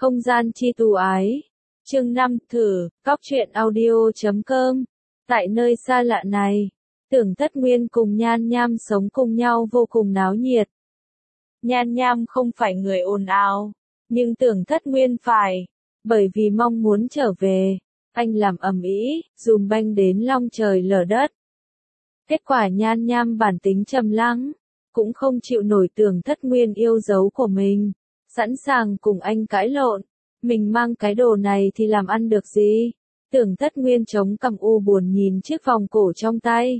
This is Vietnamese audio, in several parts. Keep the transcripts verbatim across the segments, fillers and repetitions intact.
Không gian chi tù ái. Chương năm, thử, cóc truyện audio.com. Tại nơi xa lạ này, Tưởng Thất Nguyên cùng Nhan Nham sống cùng nhau vô cùng náo nhiệt. Nhan Nham không phải người ồn ào, nhưng Tưởng Thất Nguyên phải, bởi vì mong muốn trở về, anh làm ầm ĩ, dùm beng đến long trời lở đất. Kết quả Nhan Nham bản tính trầm lắng, cũng không chịu nổi Tưởng Thất Nguyên yêu dấu của mình, sẵn sàng cùng anh cãi lộn. Mình mang cái đồ này thì làm ăn được gì? Tưởng Thất Nguyên chống cằm u buồn nhìn chiếc vòng cổ trong tay.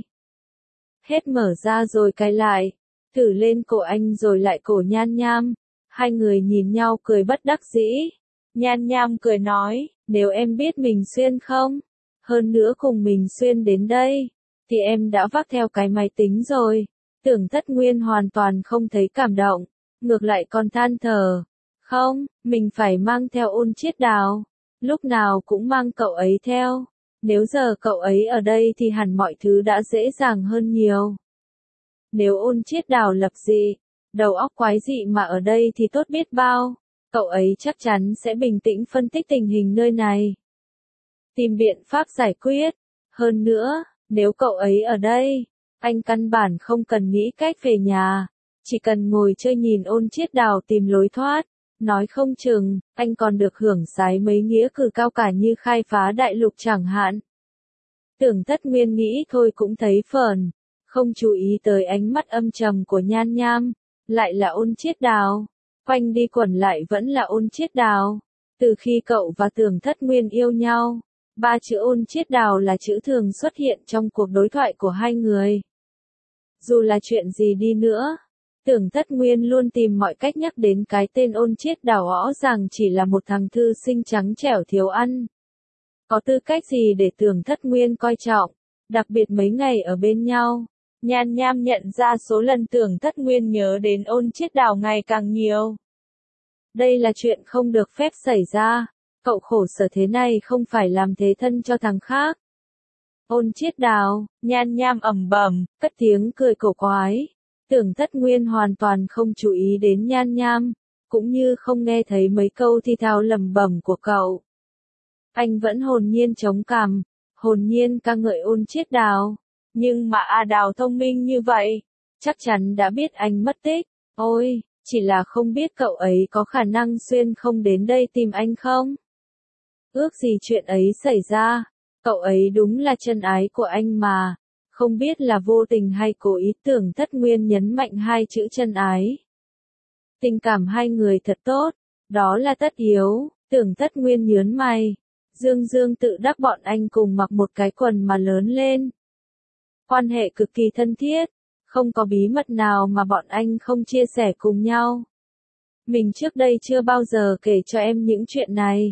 Hết mở ra rồi cài lại, thử lên cổ anh rồi lại cổ Nhan Nham. Hai người nhìn nhau cười bất đắc dĩ. Nhan Nham cười nói, nếu em biết mình xuyên không? Hơn nữa cùng mình xuyên đến đây, thì em đã vác theo cái máy tính rồi. Tưởng Thất Nguyên hoàn toàn không thấy cảm động, ngược lại còn than thở. Không, mình phải mang theo Ôn Chiết Đào, lúc nào cũng mang cậu ấy theo. Nếu giờ cậu ấy ở đây thì hẳn mọi thứ đã dễ dàng hơn nhiều. Nếu Ôn Chiết Đào lập dị, đầu óc quái dị mà ở đây thì tốt biết bao, cậu ấy chắc chắn sẽ bình tĩnh phân tích tình hình nơi này, tìm biện pháp giải quyết. Hơn nữa, nếu cậu ấy ở đây, anh căn bản không cần nghĩ cách về nhà, chỉ cần ngồi chơi nhìn Ôn Chiết Đào tìm lối thoát. Nói không chừng, anh còn được hưởng sái mấy nghĩa cử cao cả như khai phá đại lục chẳng hạn. Tưởng Thất Nguyên nghĩ thôi cũng thấy phởn, không chú ý tới ánh mắt âm trầm của Nhan Nham, lại là Ôn Chiết Đào, quanh đi quẩn lại vẫn là Ôn Chiết Đào. Từ khi cậu và Tưởng Thất Nguyên yêu nhau, ba chữ Ôn Chiết Đào là chữ thường xuất hiện trong cuộc đối thoại của hai người. Dù là chuyện gì đi nữa, Tưởng Thất Nguyên luôn tìm mọi cách nhắc đến cái tên Ôn Chiết Đào, rõ ràng chỉ là một thằng thư sinh trắng trẻo thiếu ăn. Có tư cách gì để Tưởng Thất Nguyên coi trọng, đặc biệt mấy ngày ở bên nhau. Nhan Nham nhận ra số lần Tưởng Thất Nguyên nhớ đến Ôn Chiết Đào ngày càng nhiều. Đây là chuyện không được phép xảy ra, cậu khổ sở thế này không phải làm thế thân cho thằng khác. Ôn Chiết Đào, Nhan Nham ầm bầm, cất tiếng cười cổ quái. Tưởng Thất Nguyên hoàn toàn không chú ý đến Nhan Nham, cũng như không nghe thấy mấy câu thi thao lẩm bẩm của cậu. Anh vẫn hồn nhiên chống cằm, hồn nhiên ca ngợi Ôn Chiết Đào. Nhưng mà A Đào thông minh như vậy, chắc chắn đã biết anh mất tích. Ôi, chỉ là không biết cậu ấy có khả năng xuyên không đến đây tìm anh không? Ước gì chuyện ấy xảy ra, cậu ấy đúng là chân ái của anh mà. Không biết là vô tình hay cố ý. Tưởng Thất Nguyên nhấn mạnh hai chữ chân ái. Tình cảm hai người thật tốt, đó là tất yếu. Tưởng Thất Nguyên nhớn mày, dương dương tự đắc bọn anh cùng mặc một cái quần mà lớn lên. Quan hệ cực kỳ thân thiết, không có bí mật nào mà bọn anh không chia sẻ cùng nhau. Mình trước đây chưa bao giờ kể cho em những chuyện này.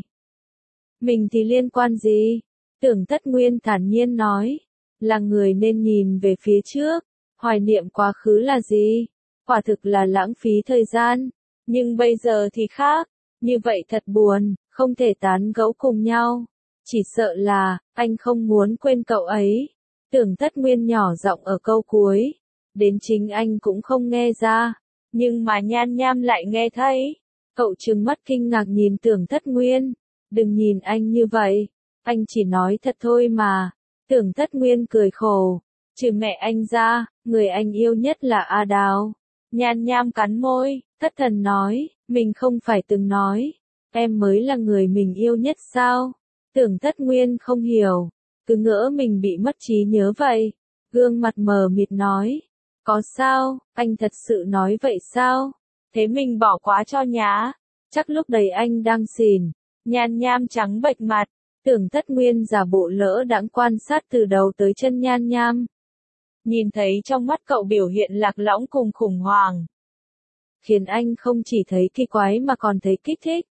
Mình thì liên quan gì? Tưởng Thất Nguyên thản nhiên nói. Là người nên nhìn về phía trước, hoài niệm quá khứ là gì? Quả thực là lãng phí thời gian, nhưng bây giờ thì khác, như vậy thật buồn, không thể tán gẫu cùng nhau. Chỉ sợ là, anh không muốn quên cậu ấy. Tưởng Thất Nguyên nhỏ giọng ở câu cuối, đến chính anh cũng không nghe ra, nhưng mà Nhan Nham lại nghe thấy. Cậu trừng mắt kinh ngạc nhìn Tưởng Thất Nguyên, đừng nhìn anh như vậy, anh chỉ nói thật thôi mà. Tưởng Thất Nguyên cười khổ, trừ mẹ anh ra, người anh yêu nhất là A Đào. Nhan Nham cắn môi, thất thần nói, mình không phải từng nói, em mới là người mình yêu nhất sao? Tưởng Thất Nguyên không hiểu, cứ ngỡ mình bị mất trí nhớ vậy, gương mặt mờ mịt nói, có sao, anh thật sự nói vậy sao? Thế mình bỏ qua cho nhá, chắc lúc đấy anh đang xỉn. Nhan Nham trắng bệch mặt. Tưởng Thất Nguyên giả bộ lỡ đãng quan sát từ đầu tới chân Nhan Nham. Nhìn thấy trong mắt cậu biểu hiện lạc lõng cùng khủng hoảng, khiến anh không chỉ thấy kỳ quái mà còn thấy kích thích.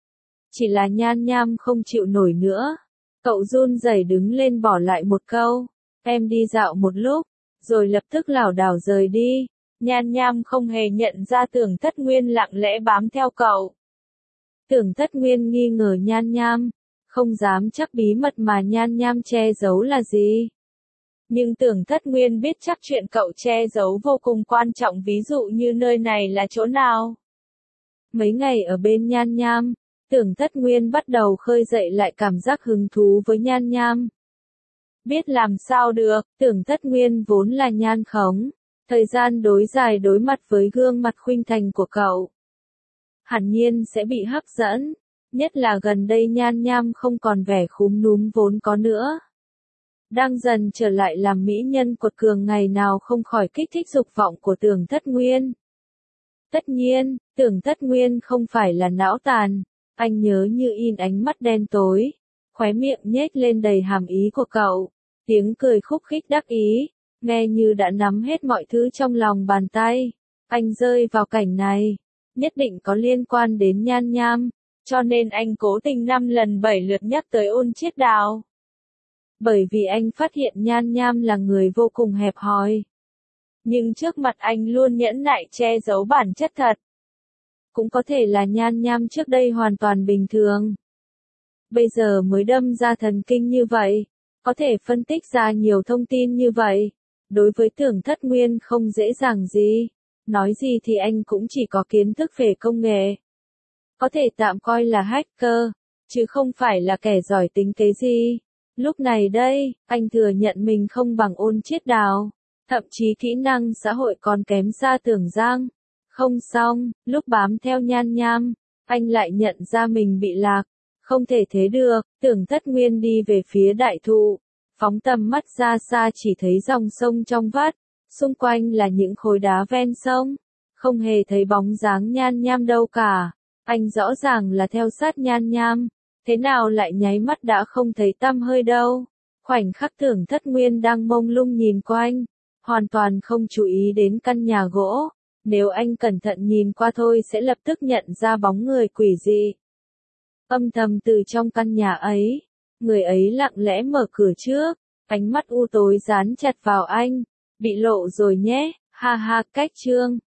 Chỉ là Nhan Nham không chịu nổi nữa. Cậu run rẩy đứng lên bỏ lại một câu, em đi dạo một lúc, rồi lập tức lảo đảo rời đi. Nhan Nham không hề nhận ra Tưởng Thất Nguyên lặng lẽ bám theo cậu. Tưởng Thất Nguyên nghi ngờ Nhan Nham, không dám chắc bí mật mà Nhan Nham che giấu là gì. Nhưng Tưởng Thất Nguyên biết chắc chuyện cậu che giấu vô cùng quan trọng, ví dụ như nơi này là chỗ nào. Mấy ngày ở bên Nhan Nham, Tưởng Tất Nguyên bắt đầu khơi dậy lại cảm giác hứng thú với Nhan Nham. Biết làm sao được, Tưởng Tất Nguyên vốn là nhan khống, thời gian đối dài đối mặt với gương mặt khuynh thành của cậu. Hẳn nhiên sẽ bị hấp dẫn, nhất là gần đây Nhan Nham không còn vẻ khúm núm vốn có nữa. Đang dần trở lại làm mỹ nhân cuột cường ngày nào không khỏi kích thích dục vọng của Tưởng Tất Nguyên. Tất nhiên, Tưởng Tất Nguyên không phải là não tàn, anh nhớ như in ánh mắt đen tối, khóe miệng nhếch lên đầy hàm ý của cậu, tiếng cười khúc khích đắc ý, nghe như đã nắm hết mọi thứ trong lòng bàn tay. Anh rơi vào cảnh này, nhất định có liên quan đến Nhan Nham, cho nên anh cố tình năm lần bảy lượt nhắc tới Ôn Chiết Đào. Bởi vì anh phát hiện Nhan Nham là người vô cùng hẹp hòi. Nhưng trước mặt anh luôn nhẫn nại che giấu bản chất thật. Cũng có thể là Nhan Nham trước đây hoàn toàn bình thường. Bây giờ mới đâm ra thần kinh như vậy, có thể phân tích ra nhiều thông tin như vậy. Đối với Tưởng Tất Nguyên không dễ dàng gì. Nói gì thì anh cũng chỉ có kiến thức về công nghệ. Có thể tạm coi là hacker, chứ không phải là kẻ giỏi tính kế gì. Lúc này đây, anh thừa nhận mình không bằng Ôn Chiết Đào, thậm chí kỹ năng xã hội còn kém xa Tưởng Giang. Không xong, lúc bám theo Nhan Nham, anh lại nhận ra mình bị lạc. Không thể thế được, Tưởng Tất Nguyên đi về phía đại thụ, phóng tầm mắt ra xa chỉ thấy dòng sông trong vắt, xung quanh là những khối đá ven sông, không hề thấy bóng dáng Nhan Nham đâu cả. Anh rõ ràng là theo sát Nhan Nham, thế nào lại nháy mắt đã không thấy tăm hơi đâu. Khoảnh khắc Tưởng Tất Nguyên đang mông lung nhìn quanh, hoàn toàn không chú ý đến căn nhà gỗ, nếu anh cẩn thận nhìn qua thôi sẽ lập tức nhận ra bóng người quỷ dị. Âm thầm từ trong căn nhà ấy, người ấy lặng lẽ mở cửa trước, ánh mắt u tối dán chặt vào anh. Bị lộ rồi nhé, ha ha, cách trương.